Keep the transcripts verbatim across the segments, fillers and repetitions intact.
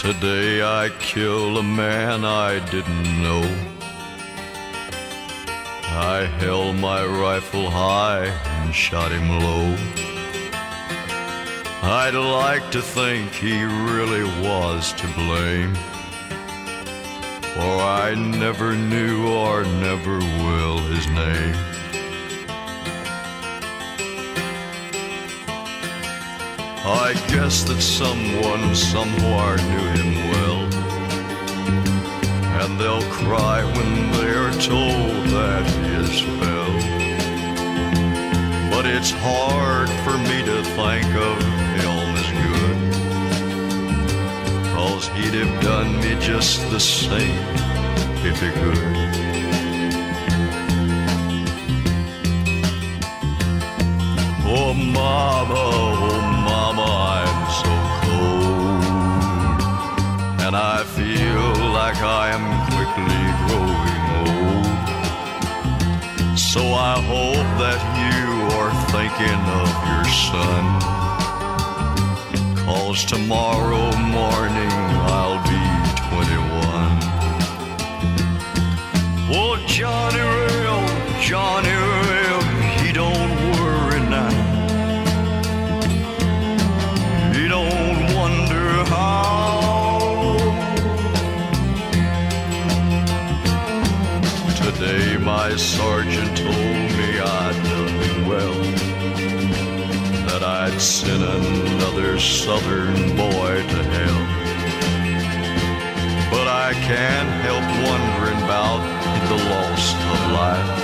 Today I killed a man I didn't know. I held my rifle high and shot him low. I'd like to think he really was to blame, for I never knew or never will his name. I guess that someone somewhere knew him well, and they'll cry when they're told that he is fell. But it's hard for me to think of him as good, 'cause he'd have done me just the same if he could. Oh mama, oh mama, I'm so cold, and I feel like I am quickly growing old. So I hope that you are thinking of your son, 'cause tomorrow morning I'll be twenty-one. Oh Johnny Ray, oh Johnny Ray, he don't worry now. He don't wonder how. Today my sergeant told me I'd done well, that I'd sent another southern boy to hell. But I can't help wondering about the loss of life,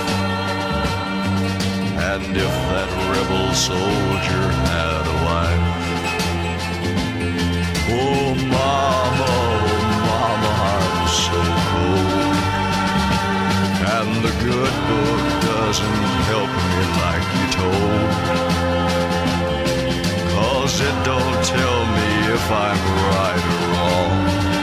and if that rebel soldier had a wife. Oh mama, oh mama, I'm so cold, and the good book doesn't help me like you told, 'cause it don't tell me if I'm right or wrong,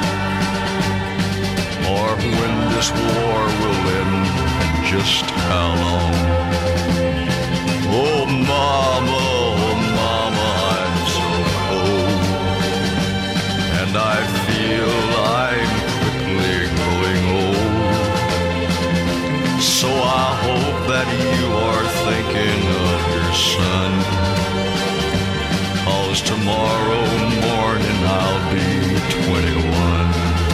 or when this war will end and just how long. Oh mama, oh mama, I'm so cold, and I feel I'm quickly growing old. So I hope that you are thinking of your son, 'cause tomorrow morning I'll be twenty-one.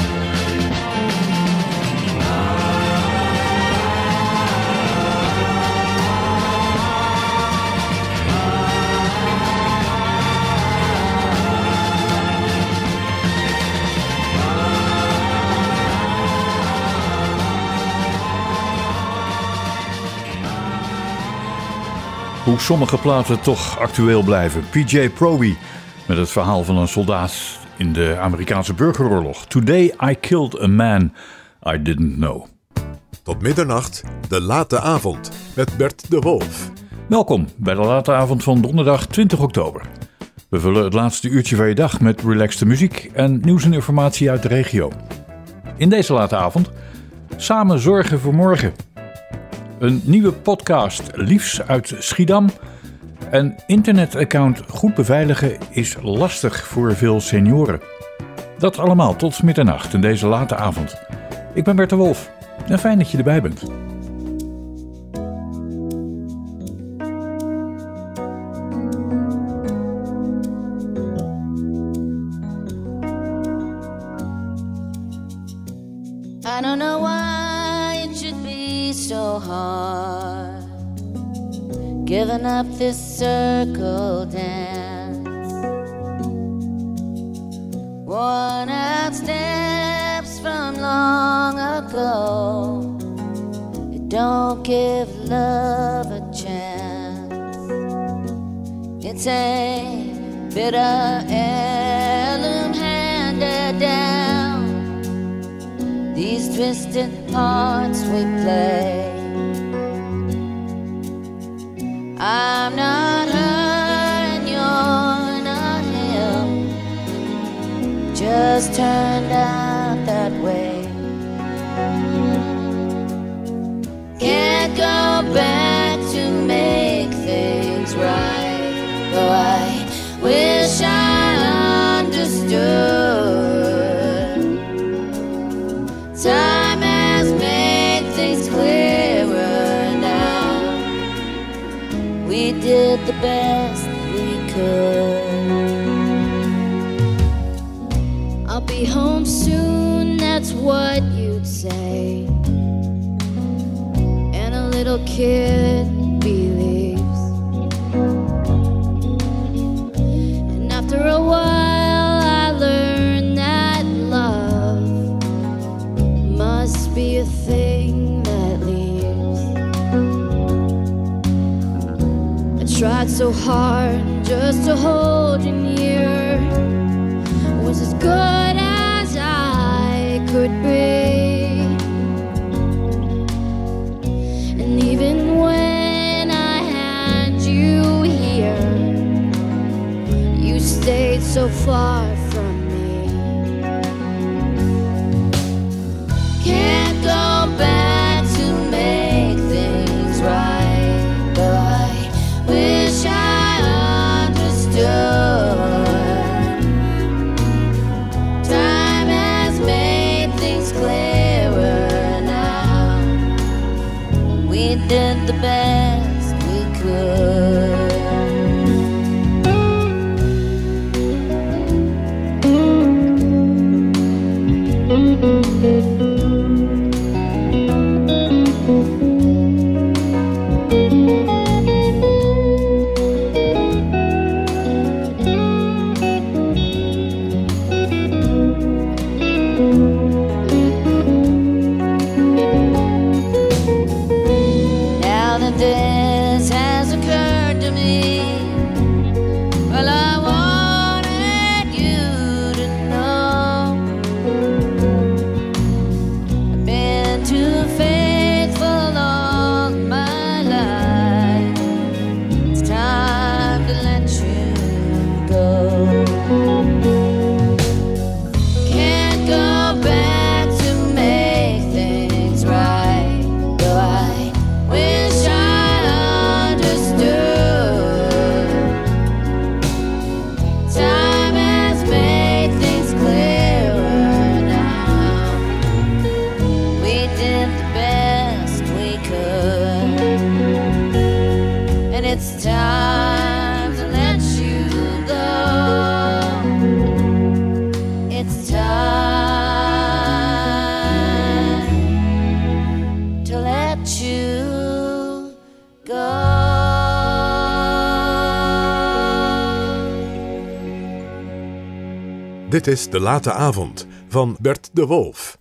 Hoe sommige platen toch actueel blijven. P J Proby met het verhaal van een soldaat in de Amerikaanse burgeroorlog. Today I killed a man I didn't know. Tot middernacht, de late avond met Bert de Wolf. Welkom bij de late avond van donderdag twintig oktober. We vullen het laatste uurtje van je dag met relaxte muziek en nieuws en informatie uit de regio. In deze late avond samen zorgen voor morgen. Een nieuwe podcast, Liefs uit Schiedam. Een internetaccount goed beveiligen is lastig voor veel senioren. Dat allemaal tot middernacht in deze late avond. Ik ben Bert de Wolf en fijn dat je erbij bent. I don't know why it should be so hard giving up this circle dance. Worn out steps from long ago, it don't give love a chance. It's a bitter heirloom handed down, these twisted parts we play. I'm not her and you're not him, just turned out that way. Can't go back to make things right, though I wish I understood. we did the best we could. I'll be home soon, that's what you'd say. And a little kid believes. And after a while I learned that love must be a thing that leaves. I tried so hard just to hold you near, was as good as I could be. And even when I had you here, you stayed so far from me. Can't go back to make things right, but I wish I understood. Time has made things clearer now. We did the best we could. Now that this has occurred to me, well, I wanted you to know I've been too faithful all my life. It's time to let you go. Can't go back to make things right, though I wish I understood. Time has made things clearer now. We did the best we could, and it's time to let you go. It's time to let you go. Dit is De Late Avond van Bert de Wolf.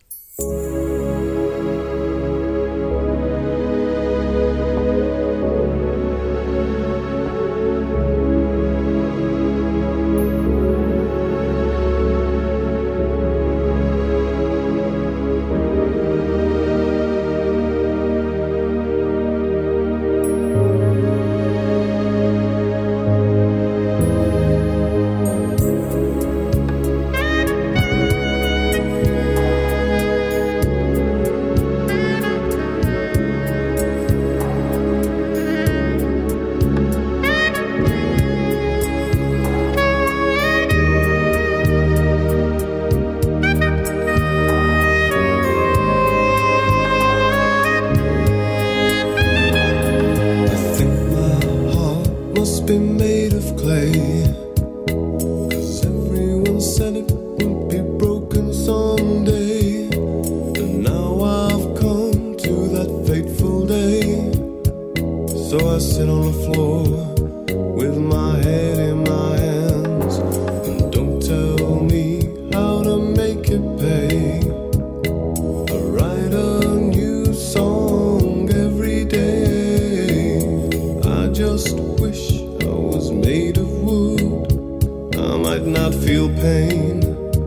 I think my heart must be made of clay, 'cause everyone said it would be broken someday. And now I've come to that fateful day. So I sit on the floor with my head in my hands, and don't tell me how to make it pay. I write a new song every day. I just wish I was made of wood. I might not feel pain,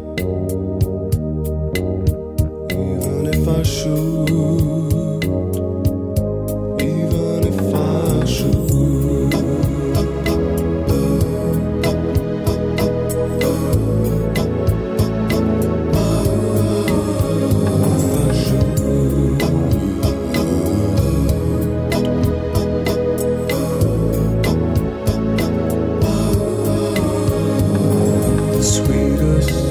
even if I should. Even if I should. The sweetest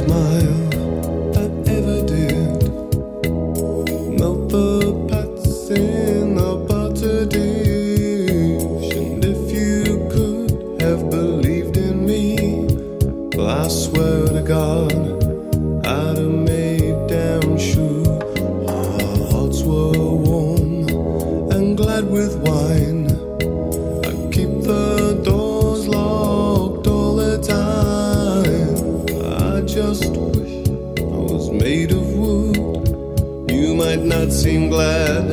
I'd seem glad,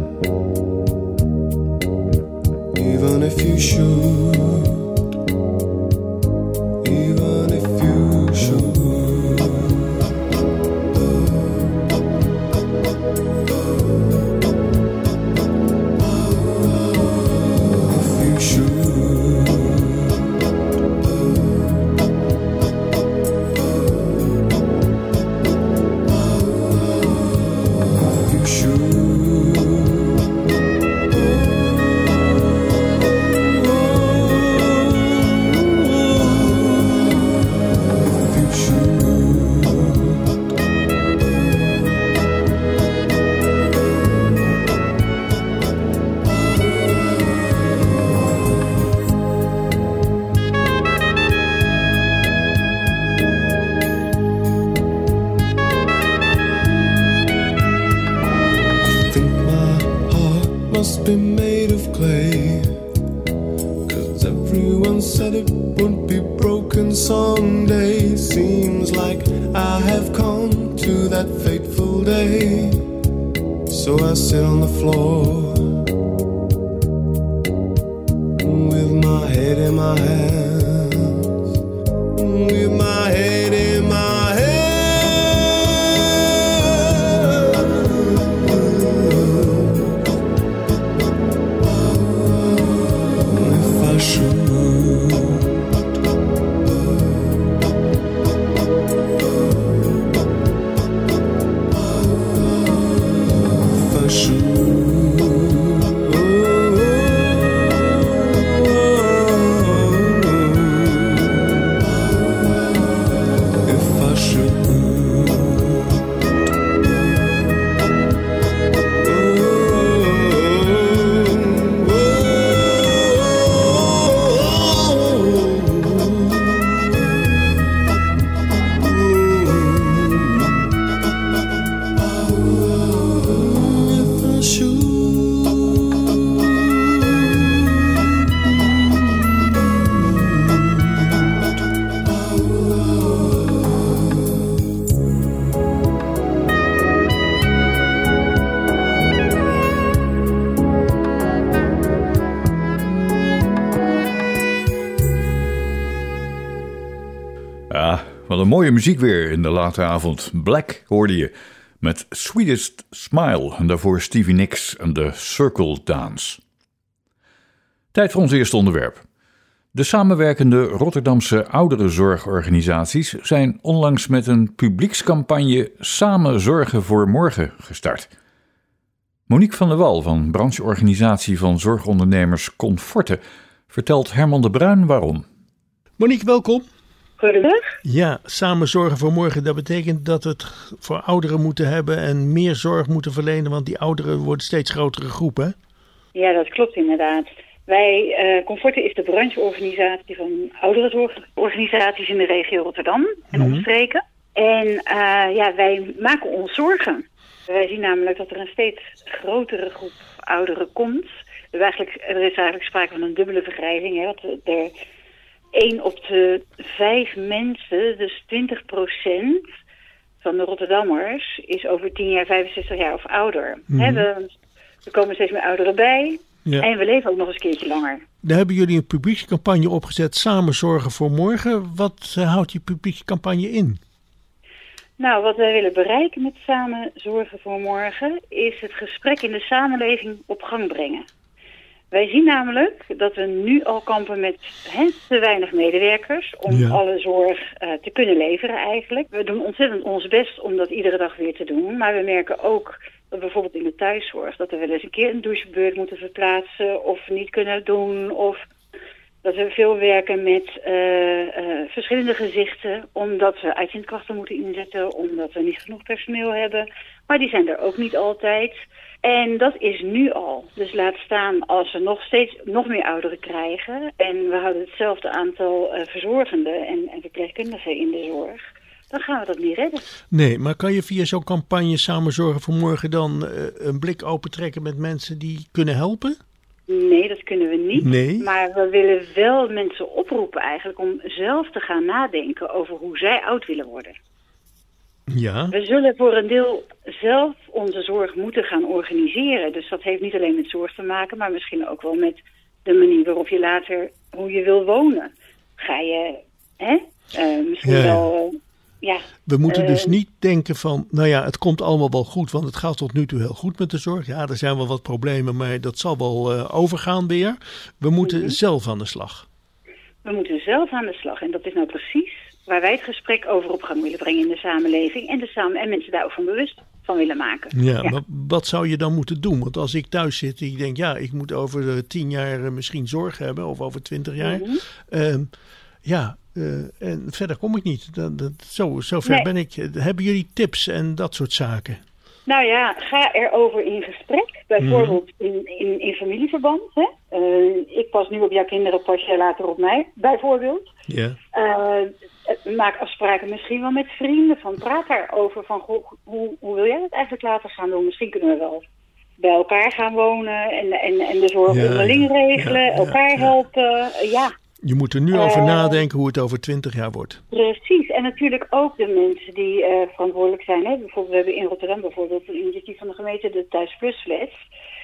even if you should, even if you should. Must be made of clay, 'cause everyone said it wouldn't be broken someday. Seems like I have come to that fateful day. So I sit on the floor with my head in my hands, with my head in my hands. Wat een mooie muziek weer in de late avond. Black hoorde je met Sweetest Smile en daarvoor Stevie Nicks en de Circle Dance. Tijd voor ons eerste onderwerp. De samenwerkende Rotterdamse ouderenzorgorganisaties zijn onlangs met een publiekscampagne Samen Zorgen voor Morgen gestart. Monique van der Wal van brancheorganisatie van zorgondernemers Conforte vertelt Herman de Bruin waarom. Monique, welkom. Goedendag. Ja, Samen Zorgen voor Morgen, dat betekent dat we het voor ouderen moeten hebben en meer zorg moeten verlenen, want die ouderen worden steeds grotere groepen, hè? Ja, dat klopt inderdaad. Wij, uh, Conforte is de brancheorganisatie van ouderenzorgorganisaties in de regio Rotterdam en mm-hmm. omstreken. En uh, ja, wij maken ons zorgen. Wij zien namelijk dat er een steeds grotere groep ouderen komt. Er, eigenlijk, er is eigenlijk sprake van een dubbele vergrijzing, hè, want er één op de vijf mensen, dus twintig procent van de Rotterdammers, is over tien jaar, vijfenzestig jaar of ouder. Mm-hmm. He, we, er komen steeds meer ouderen bij, ja. En we leven ook nog eens een keertje langer. Daar hebben jullie een publiekscampagne opgezet, Samen Zorgen voor Morgen. Wat uh, houdt die publiekscampagne in? Nou, wat wij willen bereiken met Samen Zorgen voor Morgen is het gesprek in de samenleving op gang brengen. Wij zien namelijk dat we nu al kampen met he, te weinig medewerkers om ja. alle zorg uh, te kunnen leveren eigenlijk. We doen ontzettend ons best om dat iedere dag weer te doen. Maar we merken ook dat bijvoorbeeld in de thuiszorg dat we wel eens een keer een douchebeurt moeten verplaatsen of niet kunnen doen. Of dat we veel werken met uh, uh, verschillende gezichten omdat we uitzendkrachten moeten inzetten, omdat we niet genoeg personeel hebben. Maar die zijn er ook niet altijd. En dat is nu al. Dus laat staan als we nog steeds nog meer ouderen krijgen en we houden hetzelfde aantal uh, verzorgenden en, en verpleegkundigen in de zorg, dan gaan we dat niet redden. Nee, maar kan je via zo'n campagne Samen Zorgen voor Morgen dan uh, een blik opentrekken met mensen die kunnen helpen? Nee, dat kunnen we niet. Nee. Maar we willen wel mensen oproepen eigenlijk om zelf te gaan nadenken over hoe zij oud willen worden. Ja. We zullen voor een deel zelf onze zorg moeten gaan organiseren. Dus dat heeft niet alleen met zorg te maken, maar misschien ook wel met de manier waarop je later, hoe je wil wonen. Ga je, hè, uh, misschien ja. wel, uh, ja. We moeten uh, dus niet denken van, nou ja, het komt allemaal wel goed, want het gaat tot nu toe heel goed met de zorg. Ja, er zijn wel wat problemen, maar dat zal wel uh, overgaan weer. We moeten mm-hmm. zelf aan de slag. We moeten zelf aan de slag en dat is nou precies waar wij het gesprek over op gang willen brengen in de samenleving en, de samen, en mensen daar ook van bewust van willen maken. Ja, ja, maar wat zou je dan moeten doen? Want als ik thuis zit en ik denk, ja, ik moet over uh, tien jaar uh, misschien zorg hebben of over twintig jaar. Mm-hmm. Uh, ja, uh, en verder kom ik niet. Dat, dat, zo, zo ver nee. ben ik. Hebben jullie tips en dat soort zaken? Nou ja, ga erover in gesprek. Bijvoorbeeld mm. in, in, in familieverband. Hè? Uh, ik pas nu op jouw kinderen, pas jij later op mij, bijvoorbeeld. Ja. Uh, maak afspraken misschien wel met vrienden. Van, praat daarover van goh, hoe, hoe wil jij dat eigenlijk later gaan doen? Misschien kunnen we wel bij elkaar gaan wonen en, en, en de zorg ja, onderling ja, regelen, ja, elkaar ja, helpen. Uh, ja. Je moet er nu uh, over nadenken hoe het over twintig jaar wordt. Precies. En natuurlijk ook de mensen die uh, verantwoordelijk zijn. Hè? Bijvoorbeeld, we hebben in Rotterdam bijvoorbeeld een initiatief van de gemeente, de Thuis Plus Flats,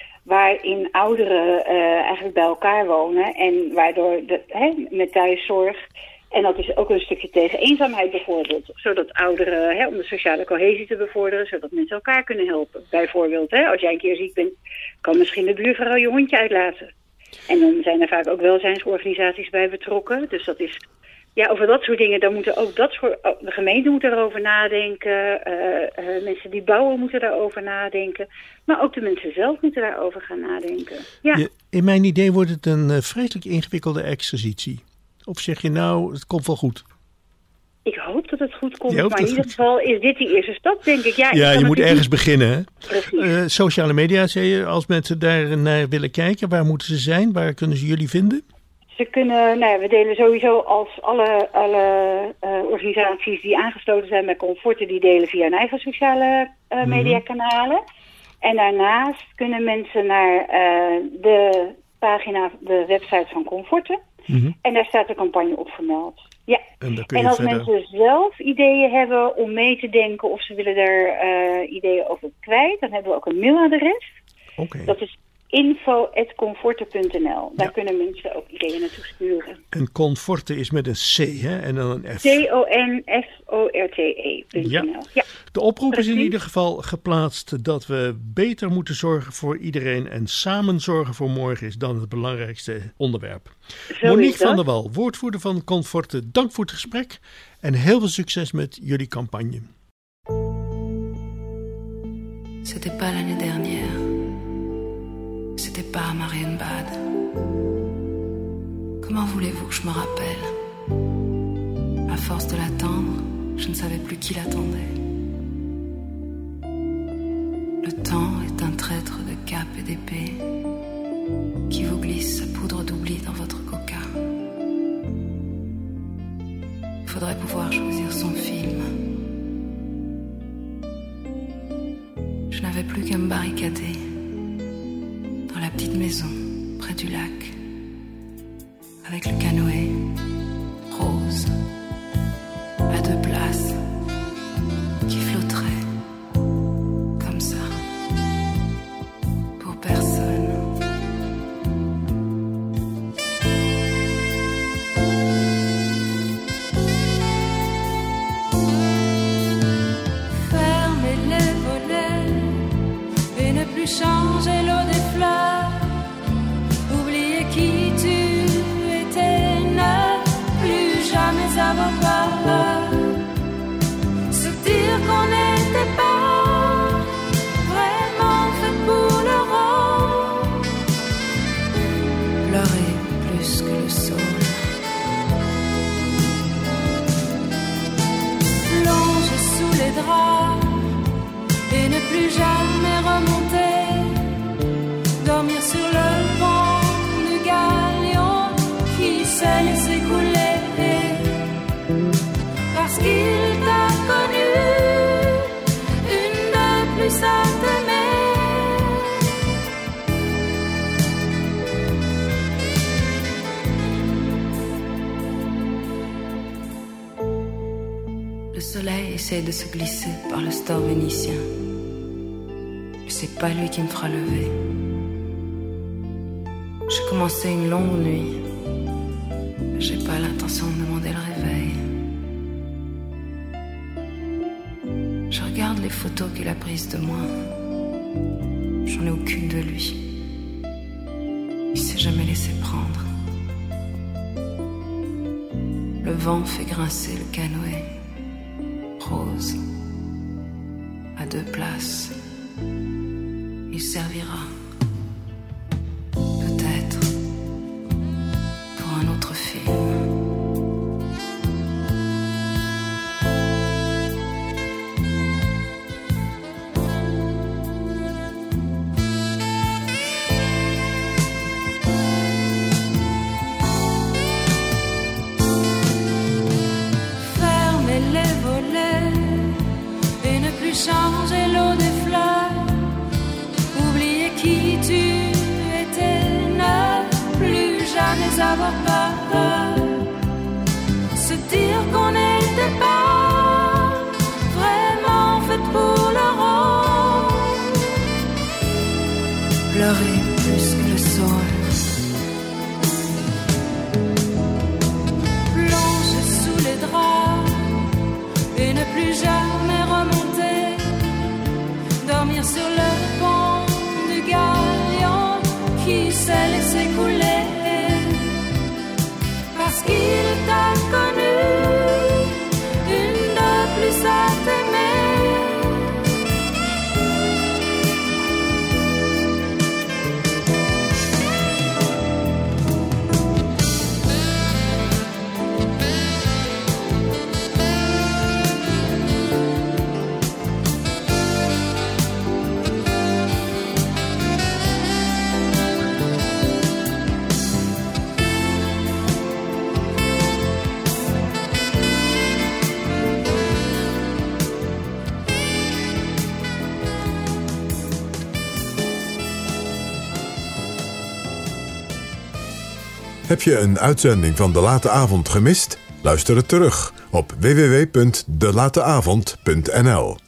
waarin ouderen uh, eigenlijk bij elkaar wonen en waardoor de, hè, met thuiszorg. En dat is ook een stukje tegen eenzaamheid bijvoorbeeld. Zodat ouderen, hè, om de sociale cohesie te bevorderen, zodat mensen elkaar kunnen helpen. Bijvoorbeeld, hè, als jij een keer ziek bent, kan misschien de buurvrouw je hondje uitlaten. En dan zijn er vaak ook welzijnsorganisaties bij betrokken. Dus dat is, ja, over dat soort dingen, dan moeten ook dat soort, de gemeente moet erover nadenken. Uh, uh, mensen die bouwen moeten daarover nadenken. Maar ook de mensen zelf moeten daarover gaan nadenken. Ja. Ja, in mijn idee wordt het een uh, vreselijk ingewikkelde exercitie. Of zeg je nou, het komt wel goed? Ik hoop dat het goed komt, maar in ieder goed. geval is dit die eerste stap, denk ik. Ja, ja ik je moet ergens niet... beginnen. Hè? Precies. Uh, sociale media, zei je, als mensen daar naar willen kijken, waar moeten ze zijn? Waar kunnen ze jullie vinden? Ze kunnen, nou ja, we delen sowieso als alle, alle uh, organisaties die aangesloten zijn bij Conforte, die delen via hun eigen sociale uh, mediakanalen. Mm-hmm. En daarnaast kunnen mensen naar uh, de pagina, de website van Conforte. Mm-hmm. En daar staat de campagne op vermeld. Ja. En, kun je en als verder... mensen zelf ideeën hebben om mee te denken of ze willen er uh, ideeën over kwijt, dan hebben we ook een mailadres. Okay. Dat is info at conforte punt n l. Daar ja. kunnen mensen ook ideeën naartoe sturen. En Conforte is met een C, hè? En dan een F. C O N F O R T E punt n l. Ja. Ja. De oproep Precies. is in ieder geval geplaatst dat we beter moeten zorgen voor iedereen. En samen zorgen voor morgen is dan het belangrijkste onderwerp. Zo Monique van der Wal, woordvoerder van Conforte, dank voor het gesprek. En heel veel succes met jullie campagne. C'était pas l'année dernière. C'était pas à Marienbad. Comment voulez-vous que je me rappelle? À force de l'attendre, je ne savais plus qui l'attendait. Le temps est un traître de cap et d'épée qui vous glisse sa poudre d'oubli dans votre coca. Il faudrait pouvoir choisir son film. Je n'avais plus qu'à me barricader dans la petite maison près du lac, avec le canoë rose à deux places qui flotterait comme ça pour personne. Fermez les volets et ne plus changer l'eau des fleurs. Oubliez qui tu étais, soleil essaie de se glisser par le store vénitien. Et c'est pas lui qui me fera lever. J'ai commencé une longue nuit. J'ai pas l'intention de demander le réveil. Je regarde les photos qu'il a prises de moi. J'en ai aucune de lui. Il s'est jamais laissé prendre. Le vent fait grincer le canoë rose à deux places. Il servira peut-être pour un autre film. Changer l'eau des fleurs, oublier qui tu étais, ne plus jamais avoir peur, se dire qu'on n'était pas vraiment fait pour le rôle, pleurer plus que le sol, plonger sous les draps et ne plus jamais remonter. Dormir sur le pont du galion qui s'est laissé couler parce qu'il t'a connu, une de plus à t'aimer. Heb je een uitzending van De Late Avond gemist? Luister het terug op w w w punt de late avond punt n l.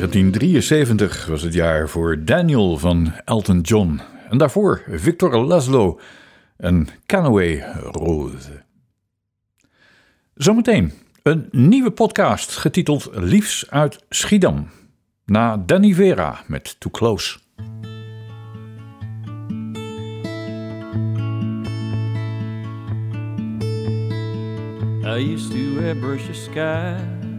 negentien drieënzeventig was het jaar voor Daniel van Elton John. En daarvoor Victor Laszlo en Canoë Rose. Zometeen een nieuwe podcast getiteld Liefs uit Schiedam. Na Danny Vera met Too Close. I used to airbrush the sky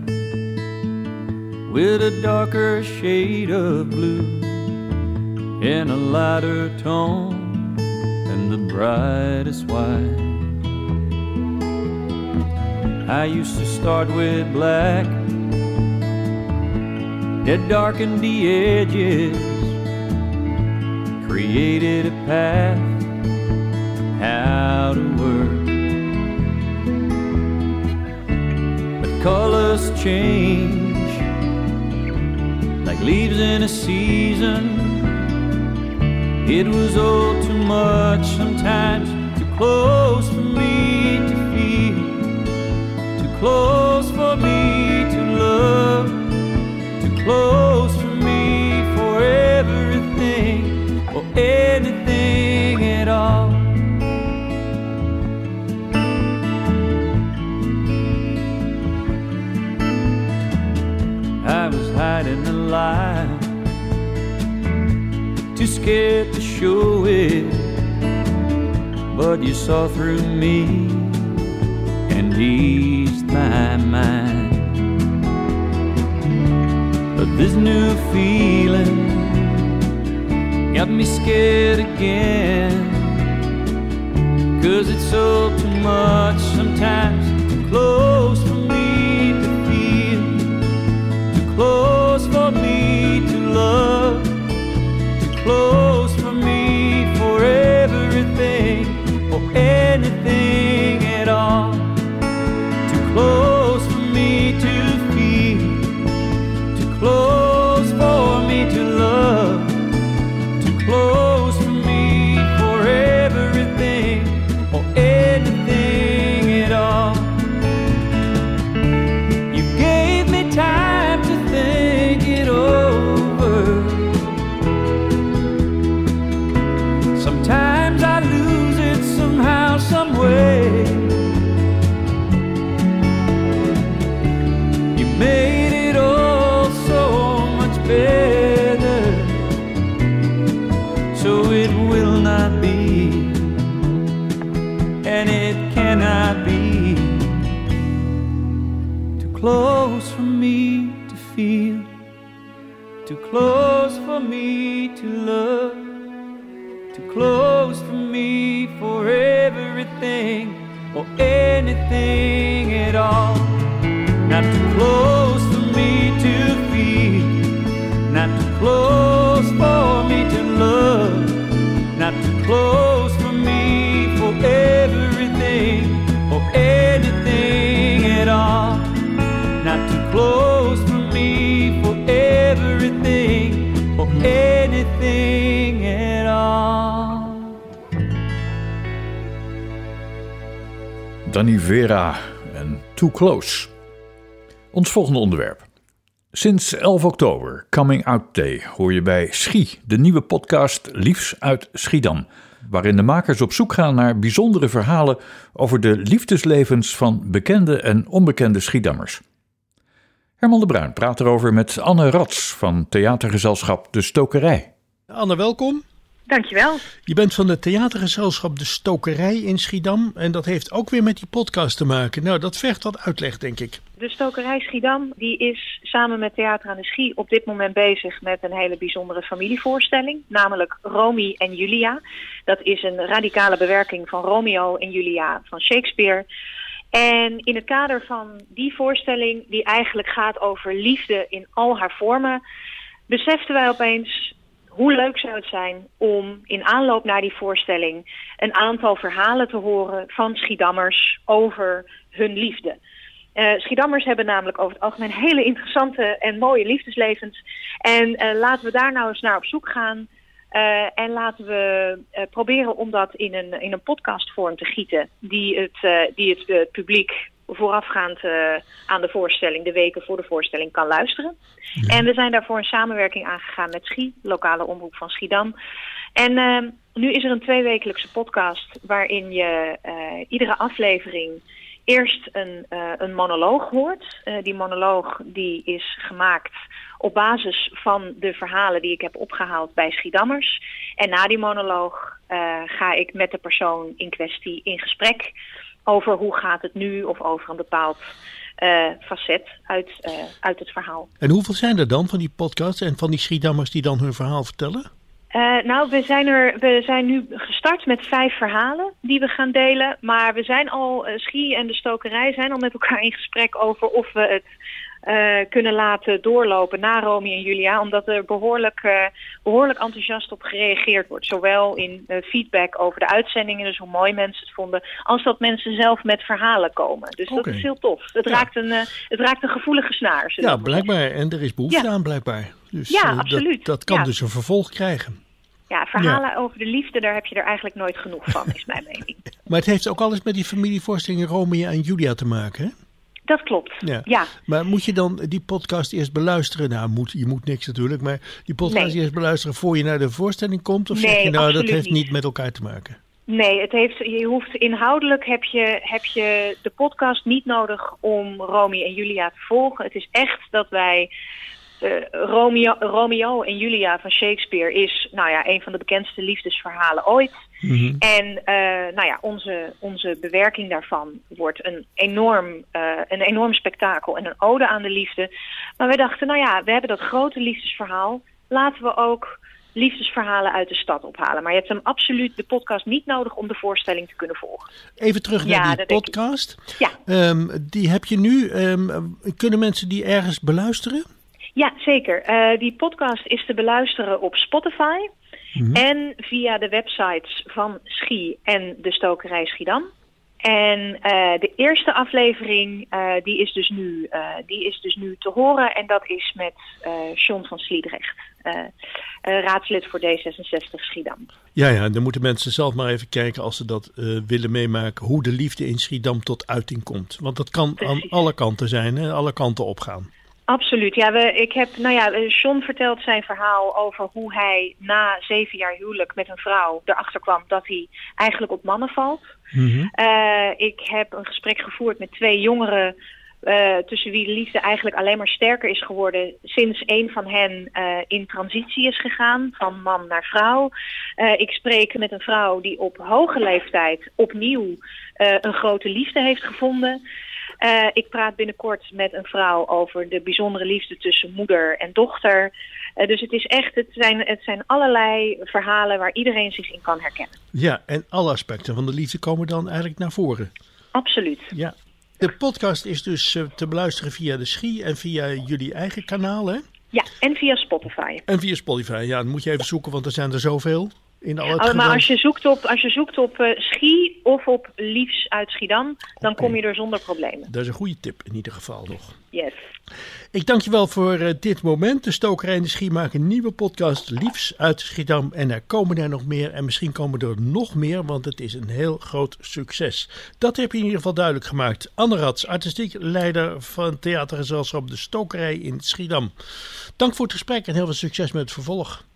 with a darker shade of blue and a lighter tone than the brightest white. I used to start with black that darkened the edges, created a path how to work. Colors change like leaves in a season. It was all too much sometimes, too close for me to feel, too close for me to love, too close for me for everything or anything at all. I was hiding the light, too scared to show it, but you saw through me and eased my mind. But this new feeling got me scared again, 'cause it's all too much sometimes, too close for me to feel, close for me to love, too close for me for everything or anything at all, too close for me to feel, too close for me to love, too close for me for everything or anything at all. You gave me time to think it over. Sometimes I lose it somehow, some way. You made it all so much better, so it will not be, and it cannot be, too close for me to feel, too close for me to love, too close for me for everything or anything at all. Not too close for me to feel, not too close for me to love, not too close for me for everything or anything at all. Not too close for me for everything or anything at all. Danny Vera en Too Close. Ons volgende onderwerp. Sinds elf oktober, Coming Out Day, hoor je bij Schie, de nieuwe podcast Liefs uit Schiedam, waarin de makers op zoek gaan naar bijzondere verhalen over de liefdeslevens van bekende en onbekende Schiedammers. Herman de Bruin praat erover met Anne Rats van theatergezelschap De Stokerij. Anne, welkom. Dankjewel. Je bent van het theatergezelschap De Stokerij in Schiedam en dat heeft ook weer met die podcast te maken. Nou, dat vergt wat uitleg, denk ik. De Stokerij Schiedam die is samen met Theater aan de Schie op dit moment bezig met een hele bijzondere familievoorstelling, namelijk Romeo en Julia. Dat is een radicale bewerking van Romeo en Julia van Shakespeare. En in het kader van die voorstelling, die eigenlijk gaat over liefde in al haar vormen, beseften wij opeens hoe leuk zou het zijn om in aanloop naar die voorstelling een aantal verhalen te horen van Schiedammers over hun liefde. Uh, Schiedammers hebben namelijk over het algemeen hele interessante en mooie liefdeslevens. En uh, laten we daar nou eens naar op zoek gaan. Uh, en laten we uh, proberen om dat in een, in een podcastvorm te gieten. Die het, uh, die het uh, publiek voorafgaand uh, aan de voorstelling, de weken voor de voorstelling, kan luisteren. Ja. En we zijn daarvoor een samenwerking aangegaan met Schie, lokale omroep van Schiedam. En uh, nu is er een tweewekelijkse podcast waarin je uh, iedere aflevering eerst een, uh, een monoloog hoort. Uh, die monoloog die is gemaakt op basis van de verhalen die ik heb opgehaald bij Schiedammers. En na die monoloog uh, ga ik met de persoon in kwestie in gesprek over hoe gaat het nu of over een bepaald uh, facet uit, uh, uit het verhaal. En hoeveel zijn er dan van die podcasts en van die Schiedammers die dan hun verhaal vertellen? Uh, nou, we zijn, er, we zijn nu gestart met vijf verhalen die we gaan delen. Maar we zijn al, uh, Schie en de stokerij zijn al met elkaar in gesprek over of we het uh, kunnen laten doorlopen na Romeo en Julia. Omdat er behoorlijk, uh, behoorlijk enthousiast op gereageerd wordt. Zowel in uh, feedback over de uitzendingen, dus hoe mooi mensen het vonden, als dat mensen zelf met verhalen komen. Dus okay. Dat is heel tof. Het, ja. raakt een, uh, het raakt een gevoelige snaar. Ja, blijkbaar. En er is behoefte ja. aan blijkbaar. Dus, ja, uh, absoluut. Dat, dat kan ja. dus een vervolg krijgen. Ja, verhalen ja. over de liefde, daar heb je er eigenlijk nooit genoeg van, is mijn mening. Maar het heeft ook alles met die familievoorstelling Romeo en Julia te maken, hè? Dat klopt, ja. ja. Maar moet je dan die podcast eerst beluisteren? Nou, moet, je moet niks natuurlijk, maar die podcast nee. eerst beluisteren voor je naar de voorstelling komt? Of nee, zeg je nou, dat heeft niet. niet met elkaar te maken? Nee, het heeft, je hoeft inhoudelijk heb je, heb je de podcast niet nodig om Romeo en Julia te volgen. Het is echt dat wij... Uh, Romeo, Romeo en Julia van Shakespeare is nou ja, een van de bekendste liefdesverhalen ooit. Mm-hmm. En uh, nou ja, onze, onze bewerking daarvan wordt een enorm, uh, een enorm spektakel en een ode aan de liefde. Maar wij dachten, nou ja, we hebben dat grote liefdesverhaal. Laten we ook liefdesverhalen uit de stad ophalen. Maar je hebt hem absoluut, de podcast, niet nodig om de voorstelling te kunnen volgen. Even terug naar ja, die podcast. Ja. Um, die heb je nu. Um, kunnen mensen die ergens beluisteren? Ja, zeker. Uh, die podcast is te beluisteren op Spotify mm-hmm. en via de websites van Schie en de stokerij Schiedam. En uh, de eerste aflevering uh, die is, dus nu, uh, die is dus nu te horen en dat is met uh, John van Sliedrecht, uh, uh, raadslid voor D zesenzestig Schiedam. Ja, ja, dan moeten mensen zelf maar even kijken als ze dat uh, willen meemaken, hoe de liefde in Schiedam tot uiting komt. Want dat kan Precies. aan alle kanten zijn, hè? Alle kanten opgaan. Absoluut. Ja, we, ik heb, nou ja, John vertelt zijn verhaal over hoe hij na zeven jaar huwelijk met een vrouw erachter kwam dat hij eigenlijk op mannen valt. Mm-hmm. Uh, ik heb een gesprek gevoerd met twee jongeren uh, tussen wie de liefde eigenlijk alleen maar sterker is geworden sinds een van hen uh, in transitie is gegaan, van man naar vrouw. Uh, ik spreek met een vrouw die op hoge leeftijd opnieuw uh, een grote liefde heeft gevonden. Uh, ik praat binnenkort met een vrouw over de bijzondere liefde tussen moeder en dochter. Uh, dus het is echt, het zijn, het zijn allerlei verhalen waar iedereen zich in kan herkennen. Ja, en alle aspecten van de liefde komen dan eigenlijk naar voren. Absoluut. Ja. De podcast is dus uh, te beluisteren via de Schie en via jullie eigen kanaal, hè? Ja, en via Spotify. En via Spotify, ja, dan moet je even zoeken, want er zijn er zoveel. In al het oh, maar als je zoekt op, als je zoekt op uh, Schie of op Liefs uit Schiedam, dan okay. kom je er zonder problemen. Dat is een goede tip in ieder geval nog. Yes. Ik dank je wel voor uh, dit moment. De Stokerij en de Schie maken een nieuwe podcast, Liefs uit Schiedam. En er komen er nog meer en misschien komen er nog meer, want het is een heel groot succes. Dat heb je in ieder geval duidelijk gemaakt. Anne Rats, artistiek leider van theatergezelschap De Stokerij in Schiedam. Dank voor het gesprek en heel veel succes met het vervolg.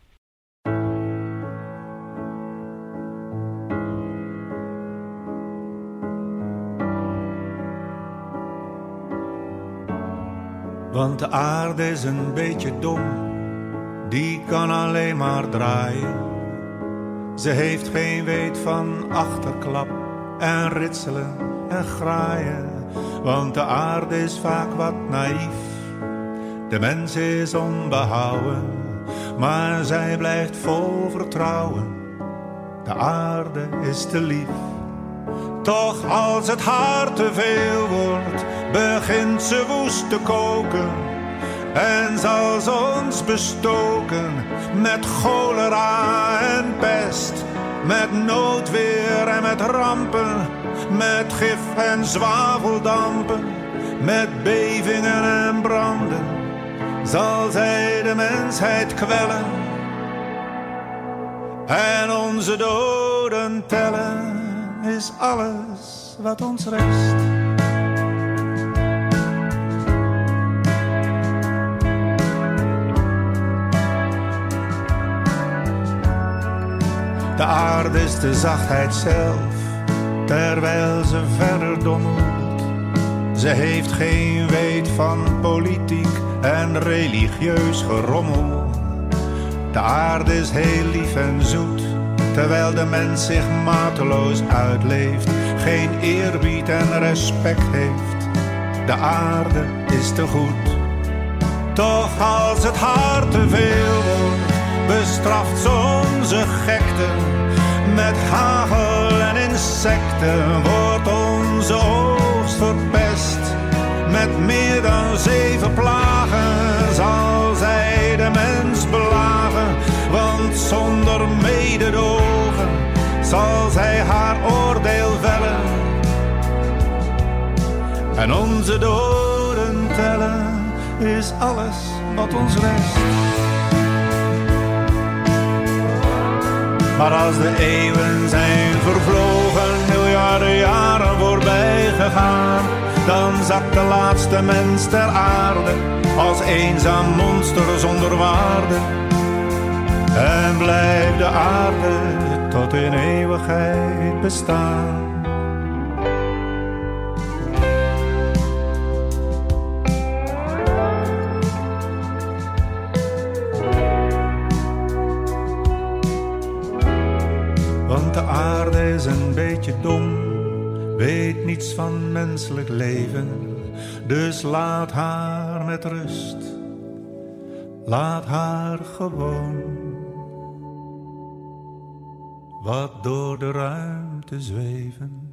Want de aarde is een beetje dom, die kan alleen maar draaien. Ze heeft geen weet van achterklap en ritselen en graaien. Want de aarde is vaak wat naïef, de mens is onbehouden. Maar zij blijft vol vertrouwen, de aarde is te lief. Toch als het haar te veel wordt, begint ze woest te koken. En zal ze ons bestoken met cholera en pest. Met noodweer en met rampen, met gif en zwaveldampen. Met bevingen en branden, zal zij de mensheid kwellen. En onze doden tellen is alles wat ons rest. De aarde is de zachtheid zelf, terwijl ze verder dommelt. Ze heeft geen weet van politiek en religieus gerommel. De aarde is heel lief en zoet, terwijl de mens zich mateloos uitleeft, geen eerbied en respect heeft. De aarde is te goed. Toch als het haar te veel wordt, bestraft ze onze gekte. Met hagel en insecten wordt onze oogst verpest. Met meer dan zeven plagen zal zij de mens belagen. Want zonder mededogen zal zij haar oordeel vellen. En onze doden tellen is alles wat ons rest. Maar als de eeuwen zijn vervlogen, miljarden jaren voorbij gegaan, dan zakt de laatste mens ter aarde als eenzaam monster zonder waarde. En blijft de aarde tot in eeuwigheid bestaan. Want de aarde is een beetje dom, weet niets van menselijk leven. Dus laat haar met rust, laat haar gewoon wat door de ruimte zweven.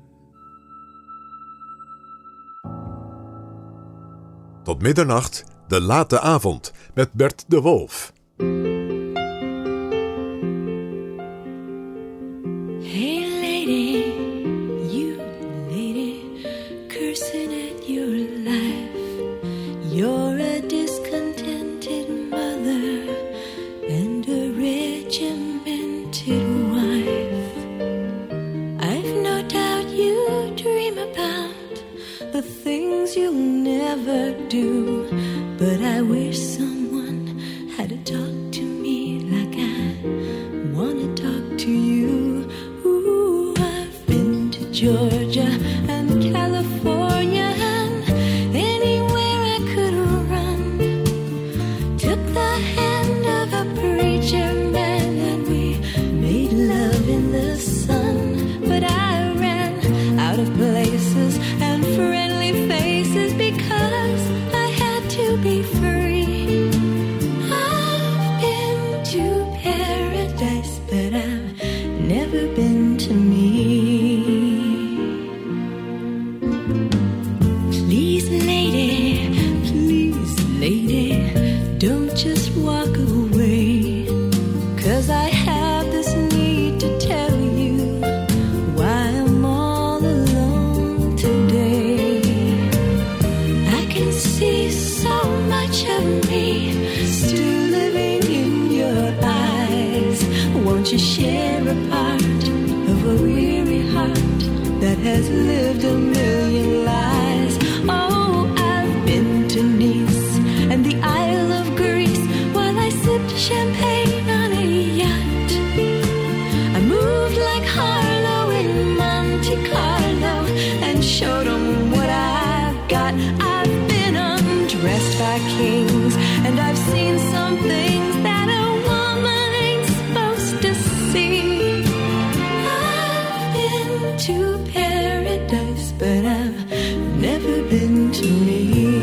Tot middernacht, de late avond, met Bert de Wolf. Hey lady, you lady, cursing at your life. You're a discontented mother and a regimented wife. I've no doubt you dream about the things you'll never do, but I wish someone had to talk to me like I wanna talk to you. Ooh, I've been to Georgia and California and anywhere I could run. Took the hand of a preacher man and we made love in the sun. But I ran out of places and friendly faces because I had to be free. I've been to paradise, but I've never been to me. Please, lady, please, lady, don't just walk away, 'cause I have this need to tell you why I'm all alone today. I can see so much of me still living in your eyes. Won't you share a part of a weary heart that has lived a million lives? Oh, I've been to Nice and the Isle of Greece while I sipped champagne on a yacht. I moved like Harlow in Monte Carlo and showed them what I've got. I've been undressed by kings and I've seen some things that a woman ain't supposed to see. I've been to paradise, but I've never been to me.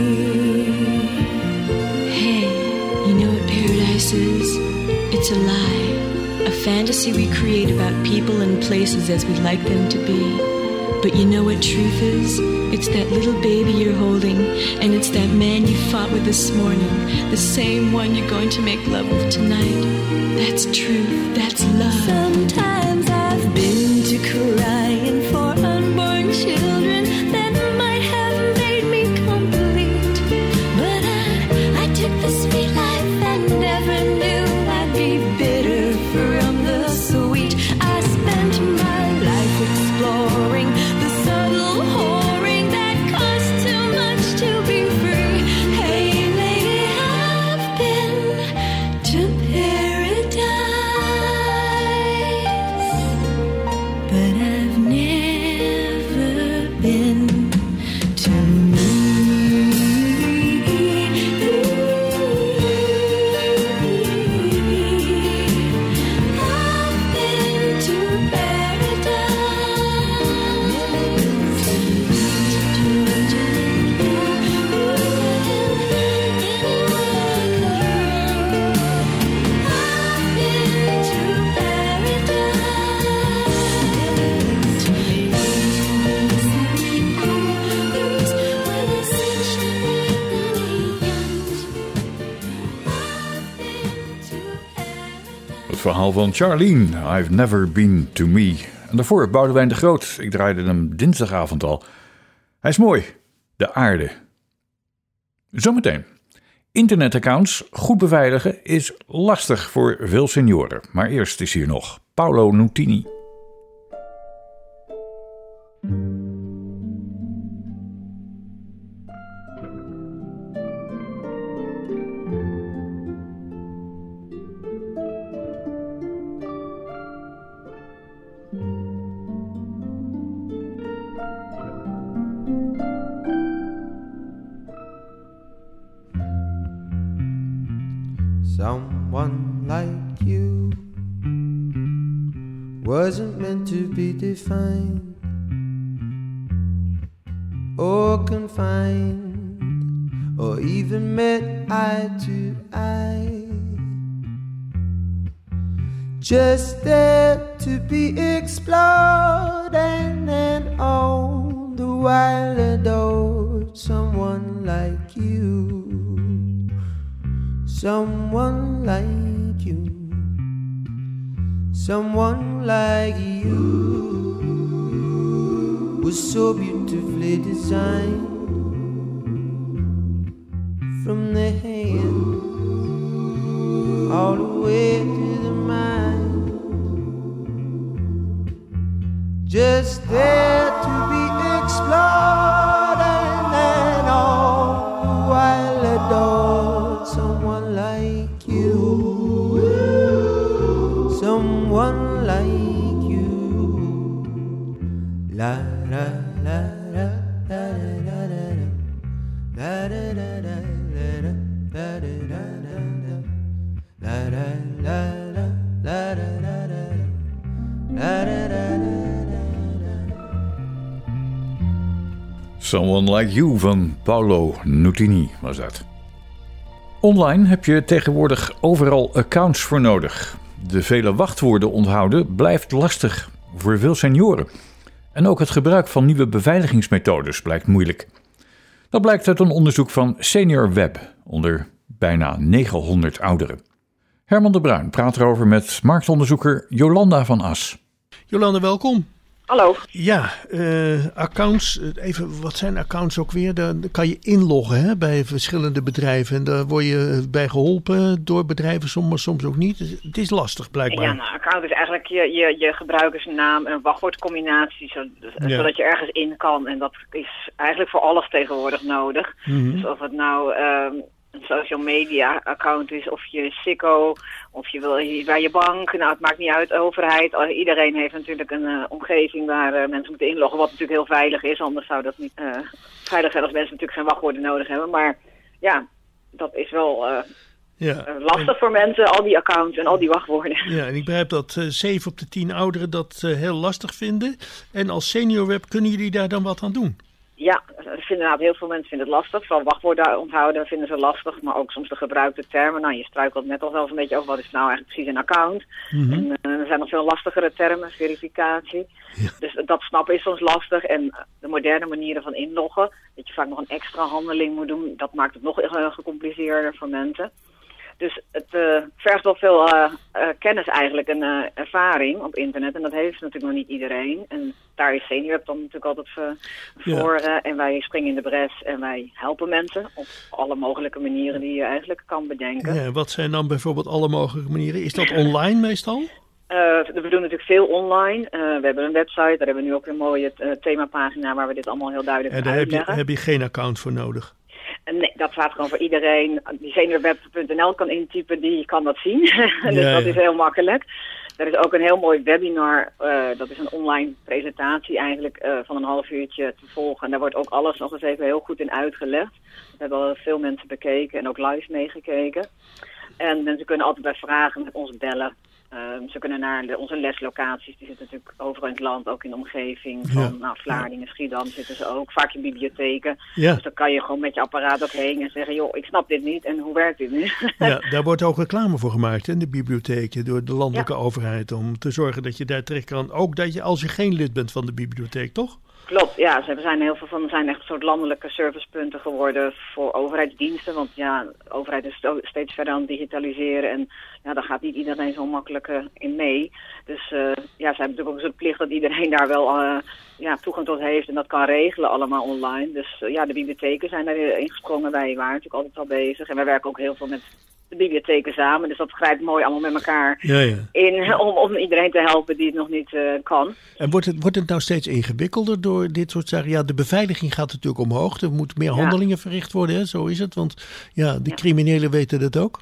Hey, you know what paradise is? It's a lie, a fantasy we create about people and places as we'd like them to be. But you know what truth is? It's that little baby you're holding, and it's that man you fought with this morning, the same one you're going to make love with tonight. That's truth, that's love. Sometimes I've been to crying for unborn children that might have made me complete. But I, I took the sweet life and never knew I'd be bitter from the sweet. I spent my life exploring the subtle whoring that costs too much to be free. Hey lady, I've been to paradise. verhaal van Charlene, I've Never Been To Me. En daarvoor Boudewijn de Groot, ik draaide hem dinsdagavond al. Hij is mooi, de aarde. Zometeen. Internetaccounts goed beveiligen is lastig voor veel senioren. Maar eerst is hier nog Paolo Nutini. Someone like you wasn't meant to be defined or confined or even met eye to eye. Just there to be explored and then all the while adored. Someone like you. Someone like you, someone like you was so beautifully designed from the hand all the way to the mind. Just there to be explored and then all the while adored. Someone like you, someone like you. La la la la la la la la la la la la la la Someone Like You van Paolo Nutini was dat. Online heb je tegenwoordig overal accounts voor nodig. De vele wachtwoorden onthouden blijft lastig voor veel senioren. En ook het gebruik van nieuwe beveiligingsmethodes blijkt moeilijk. Dat blijkt uit een onderzoek van Senior Web onder bijna negenhonderd ouderen. Herman de Bruin praat erover met marktonderzoeker Jolanda van As. Jolanda, welkom. Hallo. Ja, uh, accounts, even, wat zijn accounts ook weer? Daar kan je inloggen hè, bij verschillende bedrijven. En daar word je bij geholpen door bedrijven, soms, soms ook niet. Het is lastig blijkbaar. Ja, een nou, account is eigenlijk je, je, je gebruikersnaam en wachtwoordcombinatie, zodat ja. zodat je ergens in kan. En dat is eigenlijk voor alles tegenwoordig nodig. Mm-hmm. Dus of het nou um, een social media account is, of je Sicko, of je wil bij je bank. Nou, het maakt niet uit, overheid. Iedereen heeft natuurlijk een uh, omgeving waar uh, mensen moeten inloggen, wat natuurlijk heel veilig is. Anders zou dat niet uh, veilig zijn als mensen natuurlijk geen wachtwoorden nodig hebben. Maar ja, dat is wel uh, ja. uh, lastig en, voor mensen, al die accounts en al die wachtwoorden. Ja, en ik begrijp dat uh, zeven op de tien ouderen dat uh, heel lastig vinden. En als Senior Web kunnen jullie daar dan wat aan doen? Ja, inderdaad, heel veel mensen vinden het lastig. Vooral wachtwoorden onthouden vinden ze lastig, maar ook soms de gebruikte termen. Nou, je struikelt net al zelfs een beetje over wat is nou eigenlijk precies een account. Mm-hmm. En uh, er zijn nog veel lastigere termen, verificatie. Ja. Dus dat snappen is soms lastig. En de moderne manieren van inloggen, dat je vaak nog een extra handeling moet doen, dat maakt het nog uh, gecompliceerder voor mensen. Dus het uh, vergt wel veel uh, uh, kennis eigenlijk en uh, ervaring op internet. En dat heeft natuurlijk nog niet iedereen. En daar is Senior Web dan natuurlijk altijd uh, voor. Ja. Uh, en wij springen in de bres en wij helpen mensen op alle mogelijke manieren die je eigenlijk kan bedenken. Ja, wat zijn dan bijvoorbeeld alle mogelijke manieren? Is dat online meestal? Uh, we doen natuurlijk veel online. Uh, we hebben een website, daar hebben we nu ook een mooie uh, themapagina waar we dit allemaal heel duidelijk en daar uitleggen. Heb je, heb je geen account voor nodig? Nee, dat staat gewoon voor iedereen. Die seniorweb punt n l kan intypen, die kan dat zien. dus ja, dat ja. is heel makkelijk. Er is ook een heel mooi webinar. Uh, dat is een online presentatie eigenlijk uh, van een half uurtje te volgen. En daar wordt ook alles nog eens even heel goed in uitgelegd. We hebben al veel mensen bekeken en ook live meegekeken. En mensen kunnen altijd bij vragen met ons bellen. Um, ze kunnen naar de, onze leslocaties, die zitten natuurlijk overal in het land, ook in de omgeving van ja. nou, Vlaardingen, Schiedam zitten ze ook, vaak in bibliotheken. Ja. Dus dan kan je gewoon met je apparaat ook heen en zeggen, joh, ik snap dit niet en hoe werkt dit nu? Ja, daar wordt ook reclame voor gemaakt in de bibliotheken door de landelijke ja. overheid om te zorgen dat je daar terecht kan. Ook dat je als je geen lid bent van de bibliotheek, toch? Klopt, ja. Ze zijn heel veel van zijn echt een soort landelijke servicepunten geworden voor overheidsdiensten. Want ja, de overheid is steeds verder aan het digitaliseren en ja, daar gaat niet iedereen zo makkelijk uh, in mee. Dus uh, ja, ze hebben natuurlijk ook zo'n plicht dat iedereen daar wel uh, ja, toegang tot heeft en dat kan regelen allemaal online. Dus uh, ja, de bibliotheken zijn daar ingesprongen. Wij waren natuurlijk altijd al bezig en wij werken ook heel veel met de bibliotheken samen. Dus dat grijpt mooi allemaal met elkaar ja, ja. in om, om iedereen te helpen die het nog niet uh, kan. En wordt het, wordt het nou steeds ingewikkelder door dit soort zaken? Ja, de beveiliging gaat natuurlijk omhoog. Er moeten meer handelingen ja. verricht worden, hè? Zo is het. Want ja, de ja. criminelen weten dat ook.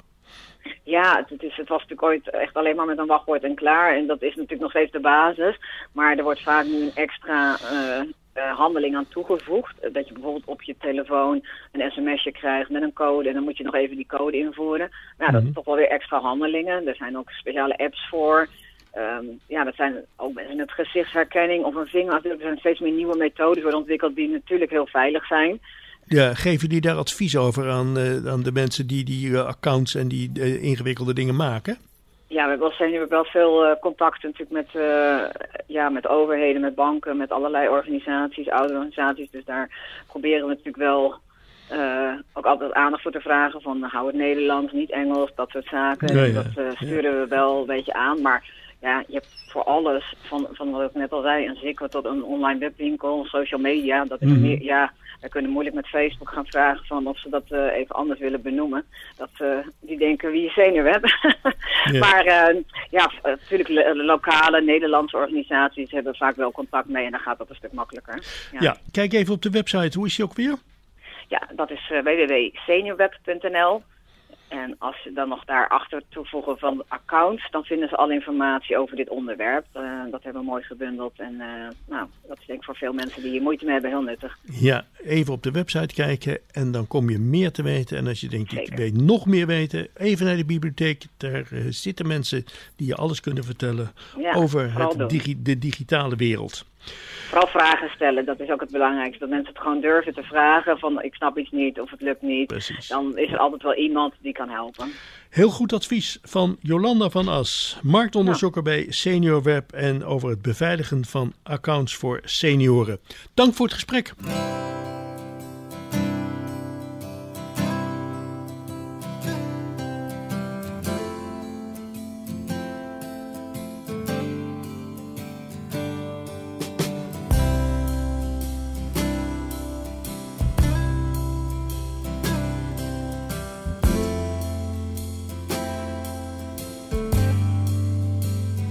Ja, het, is, het was natuurlijk ooit echt alleen maar met een wachtwoord en klaar. En dat is natuurlijk nog steeds de basis. Maar er wordt vaak nu een extra uh, uh, handeling aan toegevoegd. Dat je bijvoorbeeld op je telefoon een sms'je krijgt met een code. En dan moet je nog even die code invoeren. Nou, dat is toch wel weer extra handelingen. Er zijn ook speciale apps voor. Um, ja, dat zijn ook met gezichtsherkenning of een vingerafdruk. Er zijn steeds meer nieuwe methoden worden ontwikkeld die natuurlijk heel veilig zijn. Ja, geven die daar advies over aan, uh, aan de mensen die die uh, accounts en die uh, ingewikkelde dingen maken? Ja, we hebben wel, we hebben wel veel uh, contacten natuurlijk met, uh, ja, met overheden, met banken, met allerlei organisaties, oude organisaties. Dus daar proberen we natuurlijk wel uh, ook altijd aandacht voor te vragen van hou het Nederlands, niet Engels, dat soort zaken. Ja, ja. Dat uh, sturen ja. we wel een beetje aan, maar ja, je hebt voor alles, van, van wat ik net al zei, een Ziggo tot een online webwinkel, social media, dat is mm-hmm. meer, ja, we kunnen moeilijk met Facebook gaan vragen van of ze dat uh, even anders willen benoemen. Dat, uh, die denken, wie is zenuwweb? ja. Maar uh, ja, natuurlijk lo- lokale Nederlandse organisaties hebben vaak wel contact mee en dan gaat dat een stuk makkelijker. Ja, ja kijk even op de website, hoe is die ook weer? Ja, dat is uh, w w w punt seniorweb punt n l. En als ze dan nog daarachter toevoegen van accounts, dan vinden ze alle informatie over dit onderwerp. Uh, dat hebben we mooi gebundeld. En uh, nou, dat is denk ik voor veel mensen die hier moeite mee hebben heel nuttig. Ja, even op de website kijken en dan kom je meer te weten. En als je denkt, Zeker. ik weet nog meer weten, even naar de bibliotheek. Daar uh, zitten mensen die je alles kunnen vertellen ja, over het digi- de digitale wereld. Vooral vragen stellen, dat is ook het belangrijkste. Dat mensen het gewoon durven te vragen van ik snap iets niet of het lukt niet. Precies. Dan is er altijd wel iemand die kan helpen. Heel goed advies van Jolanda van As, marktonderzoeker ja. bij SeniorWeb en over het beveiligen van accounts voor senioren. Dank voor het gesprek.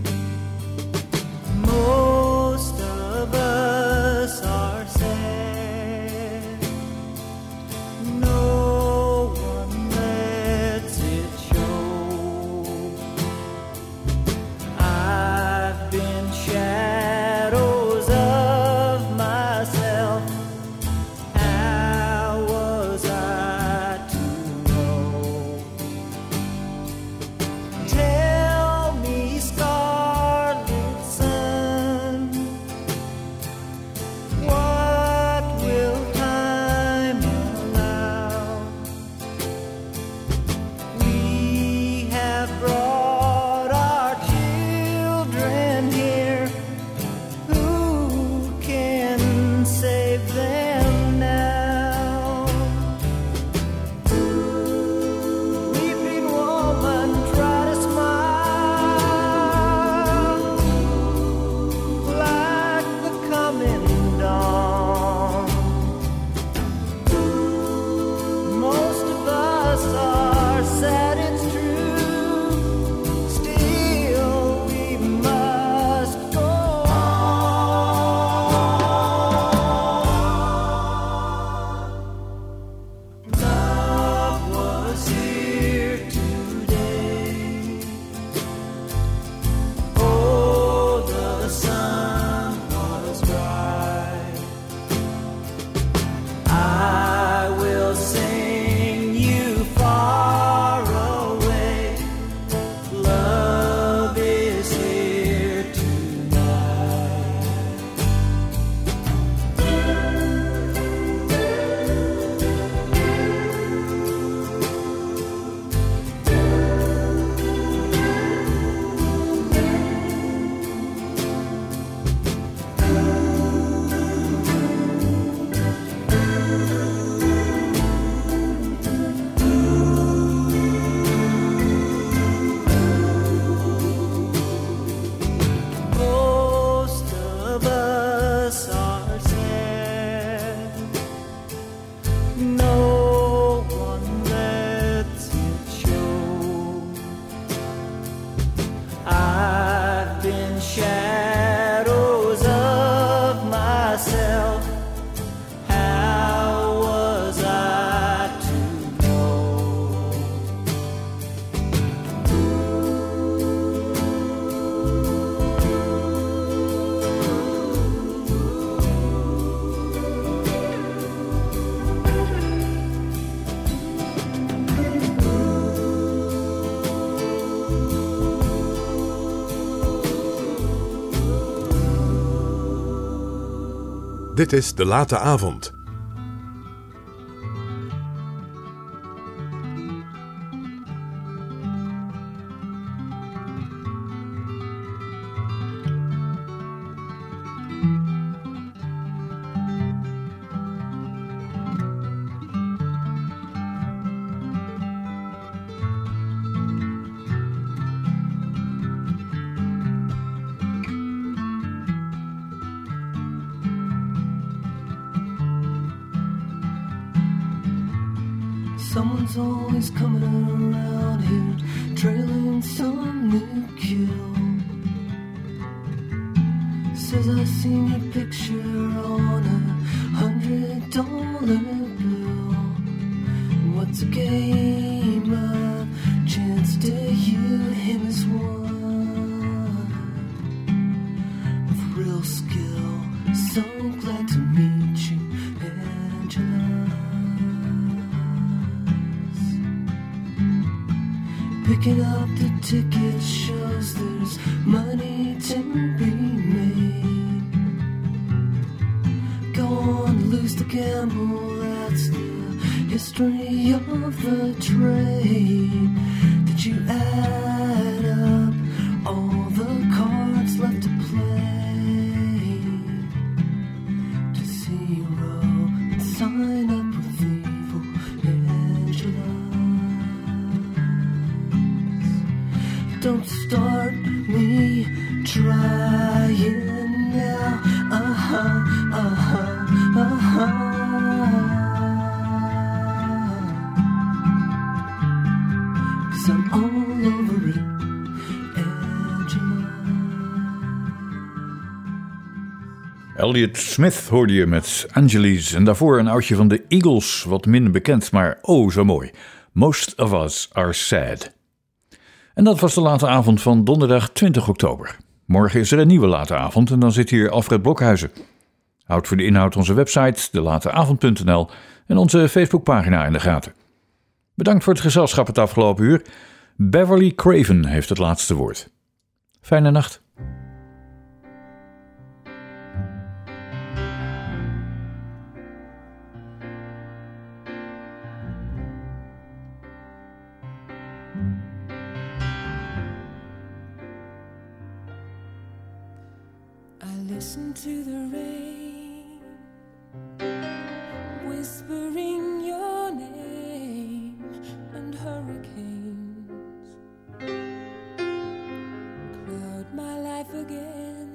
Most of us are sad. myself. How was I to know? Dit is De Late Avond. Someone's always coming around here, trailing some new kill. Says I seen your picture on a hundred dollar bill. What's a game of chance to you? Him is one with real skill. So glad to meet you, Angela. Picking up the ticket shows there's money to be made. Go on, lose the gamble, that's the history of the trade. Did you add up all the cards left to play to zero and sign up with evil Angela? Don't start me trying now. Uh-huh, uh-huh, uh-huh. 'Cause I'm all over it, Angela. Elliott Smith hoorde je met Angeles en daarvoor een oudje van de Eagles, wat minder bekend, maar oh zo mooi. Most of Us Are Sad. En dat was de late avond van donderdag twintig oktober. Morgen is er een nieuwe late avond en dan zit hier Alfred Blokhuizen. Houd voor de inhoud onze website de late avond punt n l en onze Facebookpagina in de gaten. Bedankt voor het gezelschap het afgelopen uur. Beverly Craven heeft het laatste woord. Fijne nacht. Listen to the rain, whispering your name, and hurricanes cloud my life again.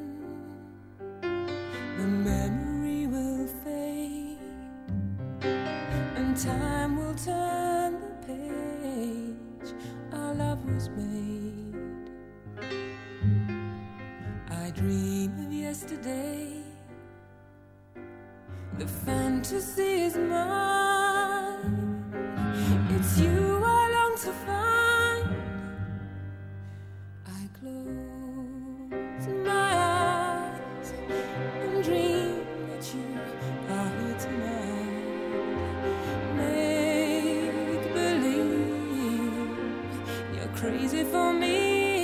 The memory will fade, and time will turn the page our love was made. I dream of yesterday. The fantasy is mine. It's you I long to find. I close my eyes and dream that you are here tonight. Make believe you're crazy for me.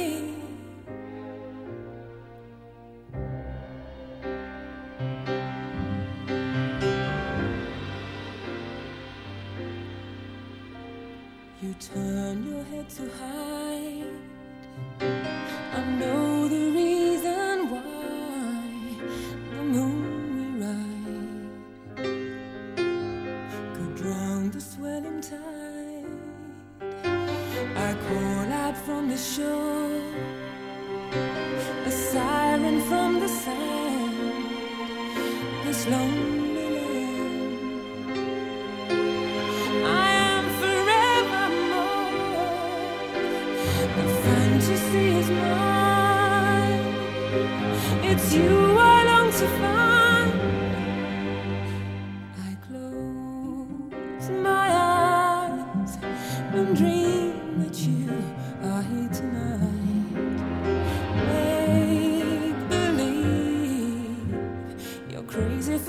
You turn your head to hide. I know the reason why. The moon we ride could drown the swelling tide. I call out from the shore, a siren from the sand. This lonely land. I am forevermore. The fantasy is mine. It's you I long to find.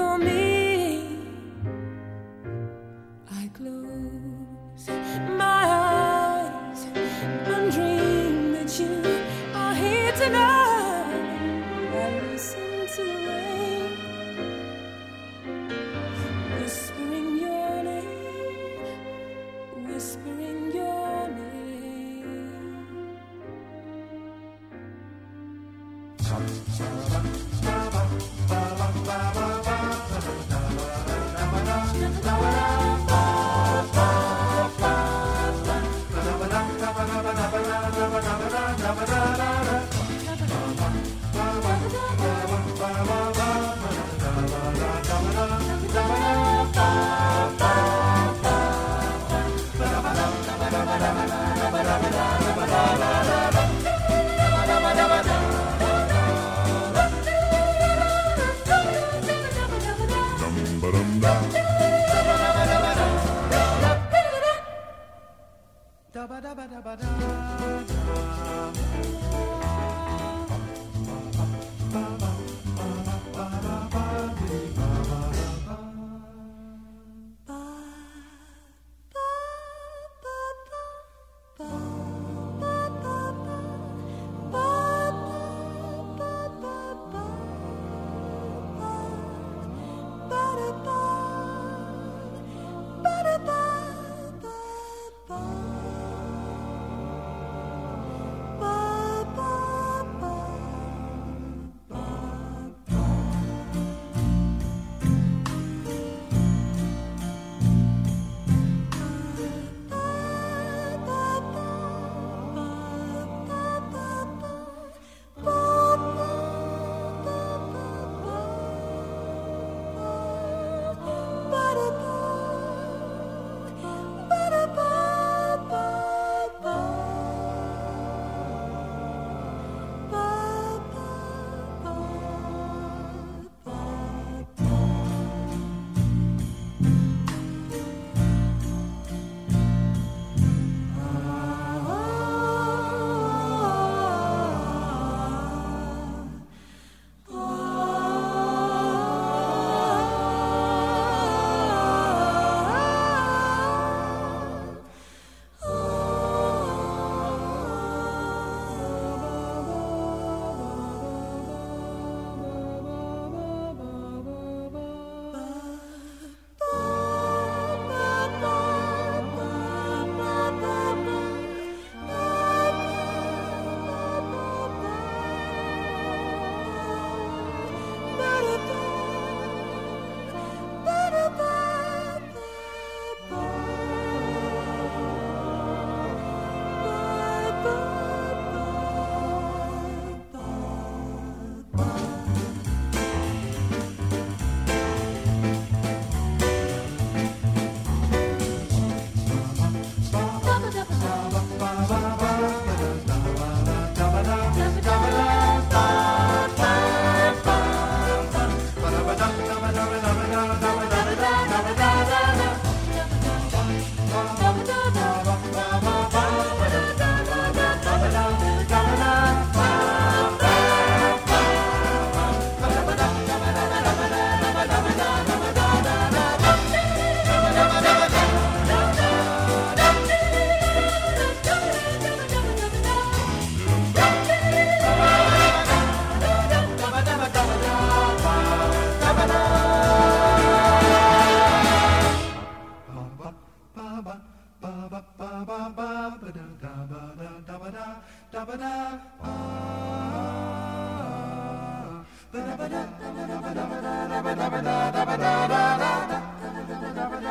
for me. I close my eyes and dream that you are here tonight. I listen to the rain whispering your name, whispering your name.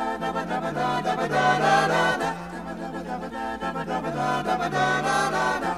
Da